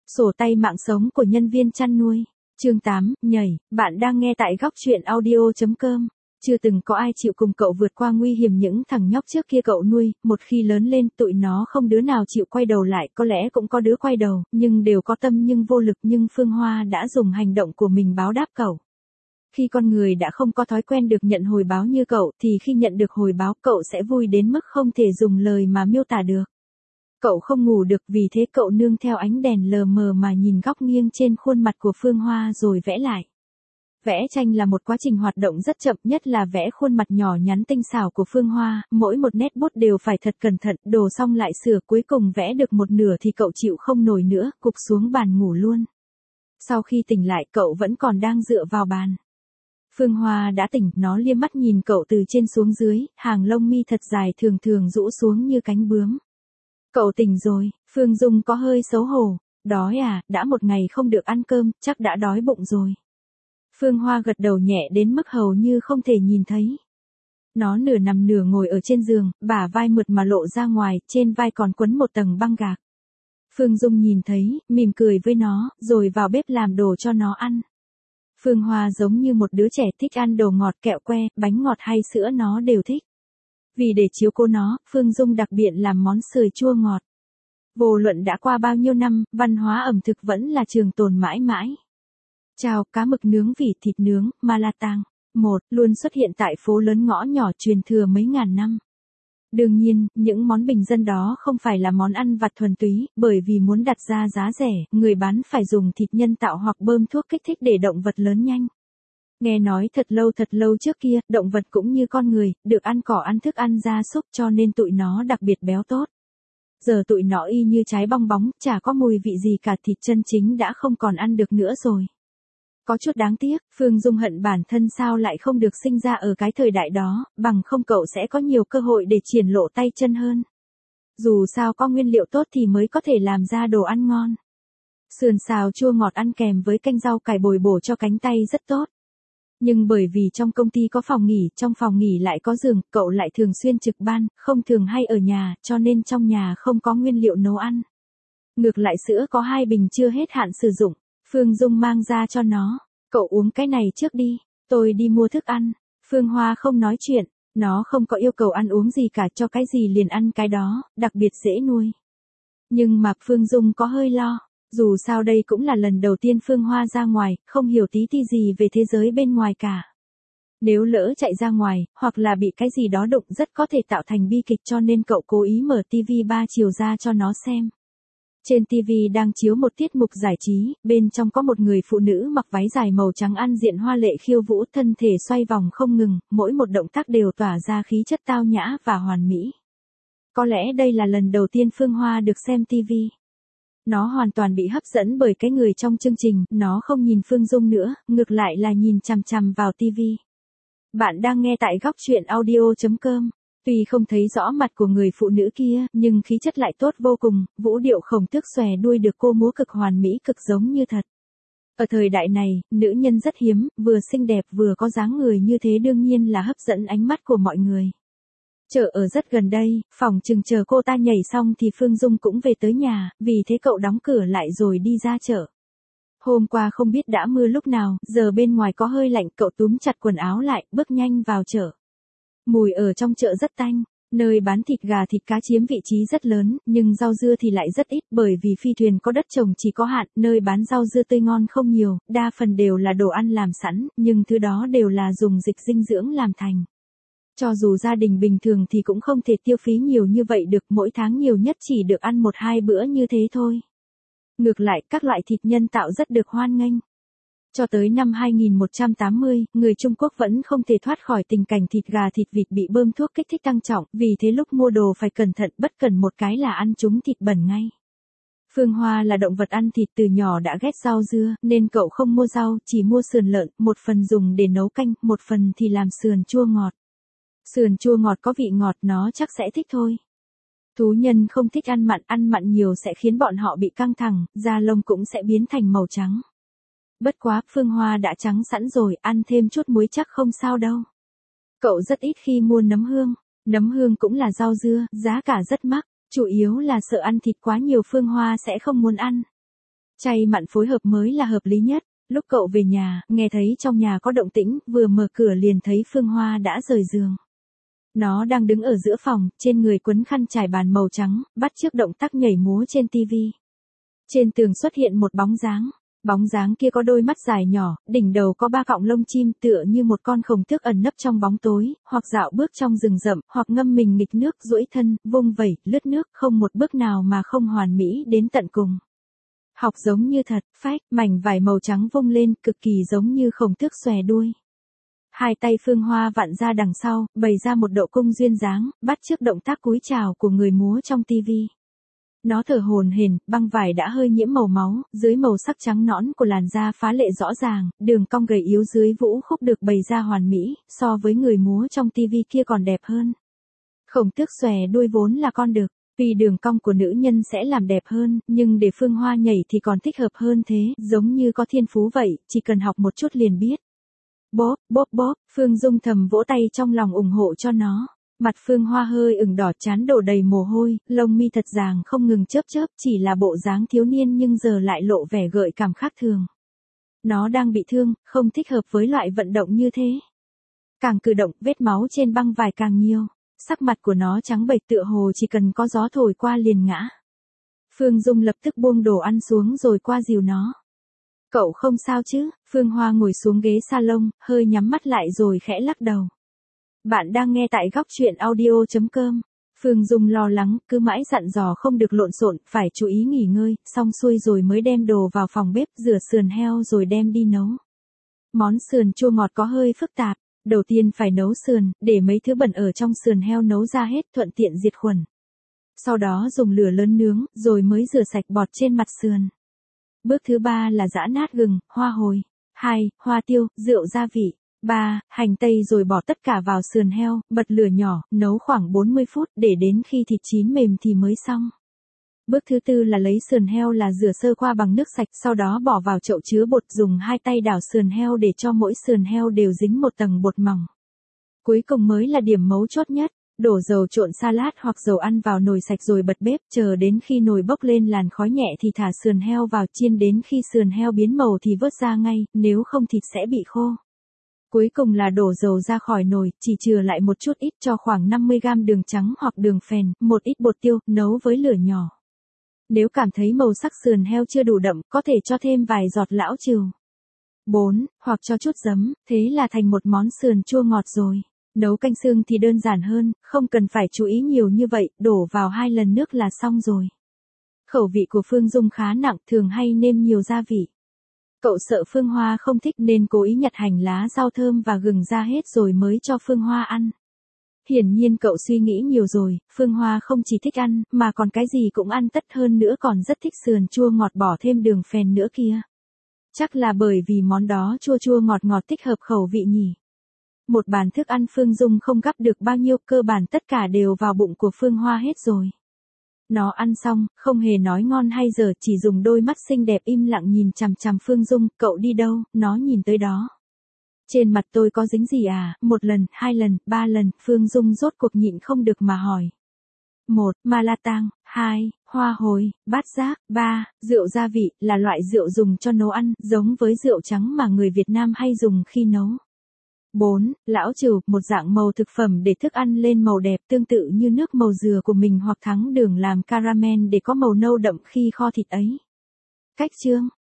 Sổ tay mạng sống của nhân viên chăn nuôi. Chương 8, nhảy, bạn đang nghe tại góc truyện audio.com. Chưa từng có ai chịu cùng cậu vượt qua nguy hiểm những thằng nhóc trước kia cậu nuôi, một khi lớn lên tụi nó không đứa nào chịu quay đầu lại, có lẽ cũng có đứa quay đầu, nhưng đều có tâm nhưng vô lực, nhưng Phương Hoa đã dùng hành động của mình báo đáp cậu. Khi con người đã không có thói quen được nhận hồi báo như cậu, thì khi nhận được hồi báo cậu sẽ vui đến mức không thể dùng lời mà miêu tả được. Cậu không ngủ được, vì thế cậu nương theo ánh đèn lờ mờ mà nhìn góc nghiêng trên khuôn mặt của Phương Hoa rồi vẽ lại. Vẽ tranh là một quá trình hoạt động rất chậm, nhất là vẽ khuôn mặt nhỏ nhắn tinh xảo của Phương Hoa, mỗi một nét bút đều phải thật cẩn thận, đồ xong lại sửa, cuối cùng vẽ được một nửa thì cậu chịu không nổi nữa, cụp xuống bàn ngủ luôn. Sau khi tỉnh lại cậu vẫn còn đang dựa vào bàn. Phương Hoa đã tỉnh, nó liếc mắt nhìn cậu từ trên xuống dưới, hàng lông mi thật dài thường thường rũ xuống như cánh bướm. Cậu tỉnh rồi, Phương Dung có hơi xấu hổ. Đói à, đã một ngày không được ăn cơm, chắc đã đói bụng rồi. Phương Hoa gật đầu nhẹ đến mức hầu như không thể nhìn thấy. Nó nửa nằm nửa ngồi ở trên giường, bả vai mượt mà lộ ra ngoài, trên vai còn quấn một tầng băng gạc. Phương Dung nhìn thấy, mỉm cười với nó, rồi vào bếp làm đồ cho nó ăn. Phương Hoa giống như một đứa trẻ thích ăn đồ ngọt, kẹo que, bánh ngọt hay sữa nó đều thích. Vì để chiếu cố nó, Phương Dung đặc biệt làm món sườn chua ngọt. Vô luận đã qua bao nhiêu năm, văn hóa ẩm thực vẫn là trường tồn mãi mãi. Chào, cá mực nướng vỉ thịt nướng, Malatang. Luôn xuất hiện tại phố lớn ngõ nhỏ truyền thừa mấy ngàn năm. Đương nhiên, những món bình dân đó không phải là món ăn vặt thuần túy, bởi vì muốn đặt ra giá rẻ, người bán phải dùng thịt nhân tạo hoặc bơm thuốc kích thích để động vật lớn nhanh. Nghe nói thật lâu trước kia, động vật cũng như con người, được ăn cỏ ăn thức ăn gia súc cho nên tụi nó đặc biệt béo tốt. Giờ tụi nó y như trái bong bóng, chả có mùi vị gì cả, thịt chân chính đã không còn ăn được nữa rồi. Có chút đáng tiếc, Phương Dung hận bản thân sao lại không được sinh ra ở cái thời đại đó, bằng không cậu sẽ có nhiều cơ hội để triển lộ tay chân hơn. Dù sao có nguyên liệu tốt thì mới có thể làm ra đồ ăn ngon. Sườn xào chua ngọt ăn kèm với canh rau cải bồi bổ cho cánh tay rất tốt. Nhưng bởi vì trong công ty có phòng nghỉ, trong phòng nghỉ lại có giường, cậu lại thường xuyên trực ban, không thường hay ở nhà, cho nên trong nhà không có nguyên liệu nấu ăn. Ngược lại sữa có 2 bình chưa hết hạn sử dụng, Phương Dung mang ra cho nó. Cậu uống cái này trước đi, tôi đi mua thức ăn. Phương Hoa không nói chuyện, nó không có yêu cầu ăn uống gì cả, cho cái gì liền ăn cái đó, đặc biệt dễ nuôi. Nhưng mà Phương Dung có hơi lo. Dù sao đây cũng là lần đầu tiên Phương Hoa ra ngoài, không hiểu tí ti gì về thế giới bên ngoài cả. Nếu lỡ chạy ra ngoài, hoặc là bị cái gì đó đụng rất có thể tạo thành bi kịch, cho nên cậu cố ý mở TV 3 chiều ra cho nó xem. Trên TV đang chiếu một tiết mục giải trí, bên trong có một người phụ nữ mặc váy dài màu trắng ăn diện hoa lệ khiêu vũ, thân thể xoay vòng không ngừng, mỗi một động tác đều tỏa ra khí chất tao nhã và hoàn mỹ. Có lẽ đây là lần đầu tiên Phương Hoa được xem TV. Nó hoàn toàn bị hấp dẫn bởi cái người trong chương trình, nó không nhìn Phương Dung nữa, ngược lại là nhìn chằm chằm vào TV. Bạn đang nghe tại góc truyện audio.com. Tuy không thấy rõ mặt của người phụ nữ kia, nhưng khí chất lại tốt vô cùng, vũ điệu khổng tước xòe đuôi được cô múa cực hoàn mỹ, cực giống như thật. Ở thời đại này, nữ nhân rất hiếm, vừa xinh đẹp vừa có dáng người như thế đương nhiên là hấp dẫn ánh mắt của mọi người. Chợ ở rất gần đây, phòng chừng chờ cô ta nhảy xong thì Phương Dung cũng về tới nhà, vì thế cậu đóng cửa lại rồi đi ra chợ. Hôm qua không biết đã mưa lúc nào, giờ bên ngoài có hơi lạnh, cậu túm chặt quần áo lại, bước nhanh vào chợ. Mùi ở trong chợ rất tanh, nơi bán thịt gà thịt cá chiếm vị trí rất lớn, nhưng rau dưa thì lại rất ít, bởi vì phi thuyền có đất trồng chỉ có hạn, nơi bán rau dưa tươi ngon không nhiều, đa phần đều là đồ ăn làm sẵn, nhưng thứ đó đều là dùng dịch dinh dưỡng làm thành. Cho dù gia đình bình thường thì cũng không thể tiêu phí nhiều như vậy được, mỗi tháng nhiều nhất chỉ được ăn 1-2 bữa như thế thôi. Ngược lại, các loại thịt nhân tạo rất được hoan nghênh. Cho tới năm 2180, người Trung Quốc vẫn không thể thoát khỏi tình cảnh thịt gà thịt vịt bị bơm thuốc kích thích tăng trọng, vì thế lúc mua đồ phải cẩn thận, bất cần một cái là ăn chúng thịt bẩn ngay. Phương Hoa là động vật ăn thịt từ nhỏ đã ghét rau dưa, nên cậu không mua rau, chỉ mua sườn lợn, một phần dùng để nấu canh, một phần thì làm sườn chua ngọt. Sườn chua ngọt có vị ngọt, nó chắc sẽ thích thôi. Thú nhân không thích ăn mặn nhiều sẽ khiến bọn họ bị căng thẳng, da lông cũng sẽ biến thành màu trắng. Bất quá, Phương Hoa đã trắng sẵn rồi, ăn thêm chút muối chắc không sao đâu. Cậu rất ít khi mua nấm hương cũng là rau dưa, giá cả rất mắc, chủ yếu là sợ ăn thịt quá nhiều Phương Hoa sẽ không muốn ăn. Chay mặn phối hợp mới là hợp lý nhất. Lúc cậu về nhà, nghe thấy trong nhà có động tĩnh, vừa mở cửa liền thấy Phương Hoa đã rời giường. Nó đang đứng ở giữa phòng, trên người quấn khăn trải bàn màu trắng, bắt chước động tác nhảy múa trên tivi. Trên tường xuất hiện một bóng dáng. Bóng dáng kia có đôi mắt dài nhỏ, đỉnh đầu có 3 cọng lông chim tựa như một con khổng tước ẩn nấp trong bóng tối, hoặc dạo bước trong rừng rậm, hoặc ngâm mình nghịch nước duỗi thân, vung vẩy, lướt nước, không một bước nào mà không hoàn mỹ đến tận cùng. Học giống như thật, phách, mảnh vải màu trắng vung lên, cực kỳ giống như khổng tước xòe đuôi. Hai tay Phương Hoa vặn ra đằng sau, bày ra một độ cung duyên dáng, bắt chước động tác cúi chào của người múa trong tivi. Nó thở hổn hển, băng vải đã hơi nhiễm màu máu, dưới màu sắc trắng nõn của làn da phá lệ rõ ràng, đường cong gầy yếu dưới vũ khúc được bày ra hoàn mỹ, so với người múa trong tivi kia còn đẹp hơn. Khổng tước xòe đuôi vốn là con đực, vì đường cong của nữ nhân sẽ làm đẹp hơn, nhưng để Phương Hoa nhảy thì còn thích hợp hơn thế, giống như có thiên phú vậy, chỉ cần học một chút liền biết. Bóp, bóp bóp, Phương Dung thầm vỗ tay trong lòng ủng hộ cho nó. Mặt Phương Hoa hơi ửng đỏ, trán đổ đầy mồ hôi, lông mi thật dàng không ngừng chớp chớp, chỉ là bộ dáng thiếu niên nhưng giờ lại lộ vẻ gợi cảm khác thường. Nó đang bị thương, không thích hợp với loại vận động như thế. Càng cử động, vết máu trên băng vải càng nhiều. Sắc mặt của nó trắng bệch tựa hồ chỉ cần có gió thổi qua liền ngã. Phương Dung lập tức buông đồ ăn xuống rồi qua dìu nó. Cậu không sao chứ? Phương Hoa ngồi xuống ghế salon, hơi nhắm mắt lại rồi khẽ lắc đầu. Bạn đang nghe tại góc truyện audio.com. Phương Dung lo lắng, cứ mãi dặn dò không được lộn xộn, phải chú ý nghỉ ngơi, xong xuôi rồi mới đem đồ vào phòng bếp, rửa sườn heo rồi đem đi nấu. Món sườn chua ngọt có hơi phức tạp, đầu tiên phải nấu sườn, để mấy thứ bẩn ở trong sườn heo nấu ra hết, thuận tiện diệt khuẩn. Sau đó dùng lửa lớn nướng, rồi mới rửa sạch bọt trên mặt sườn. Bước thứ 3 là giã nát gừng, hoa hồi. 2. Hoa tiêu, rượu gia vị. 3. Hành tây rồi bỏ tất cả vào sườn heo, bật lửa nhỏ, nấu khoảng 40 phút, để đến khi thịt chín mềm thì mới xong. Bước thứ 4 là lấy sườn heo là rửa sơ qua bằng nước sạch, sau đó bỏ vào chậu chứa bột, dùng hai tay đảo sườn heo để cho mỗi sườn heo đều dính một tầng bột mỏng. Cuối cùng mới là điểm mấu chốt nhất. Đổ dầu trộn salad hoặc dầu ăn vào nồi sạch rồi bật bếp, chờ đến khi nồi bốc lên làn khói nhẹ thì thả sườn heo vào, chiên đến khi sườn heo biến màu thì vớt ra ngay, nếu không thịt sẽ bị khô. Cuối cùng là đổ dầu ra khỏi nồi, chỉ chừa lại một chút ít, cho khoảng 50g đường trắng hoặc đường phèn, một ít bột tiêu, nấu với lửa nhỏ. Nếu cảm thấy màu sắc sườn heo chưa đủ đậm, có thể cho thêm vài giọt lão trừ. 4. Hoặc cho chút giấm, thế là thành một món sườn chua ngọt rồi. Nấu canh xương thì đơn giản hơn, không cần phải chú ý nhiều như vậy, đổ vào 2 lần nước là xong rồi. Khẩu vị của Phương Dung khá nặng, thường hay nêm nhiều gia vị. Cậu sợ Phương Hoa không thích nên cố ý nhặt hành lá rau thơm và gừng ra hết rồi mới cho Phương Hoa ăn. Hiển nhiên cậu suy nghĩ nhiều rồi, Phương Hoa không chỉ thích ăn, mà còn cái gì cũng ăn, tất hơn nữa còn rất thích sườn chua ngọt bỏ thêm đường phèn nữa kia. Chắc là bởi vì món đó chua chua ngọt ngọt thích hợp khẩu vị nhỉ. Một bàn thức ăn Phương Dung không gắp được bao nhiêu, cơ bản tất cả đều vào bụng của Phương Hoa hết rồi. Nó ăn xong, không hề nói ngon hay dở, chỉ dùng đôi mắt xinh đẹp im lặng nhìn chằm chằm Phương Dung. Cậu đi đâu? Nó nhìn tới đó. Trên mặt tôi có dính gì à? 1 lần, 2 lần, 3 lần, Phương Dung rốt cuộc nhịn không được mà hỏi. 1. Ma la tang. 2. Hoa hồi, bát giác. 3. Rượu gia vị, là loại rượu dùng cho nấu ăn, giống với rượu trắng mà người Việt Nam hay dùng khi nấu. 4. Lão trừ, một dạng màu thực phẩm để thức ăn lên màu đẹp, tương tự như nước màu dừa của mình hoặc thắng đường làm caramel để có màu nâu đậm khi kho thịt ấy. Cách chương.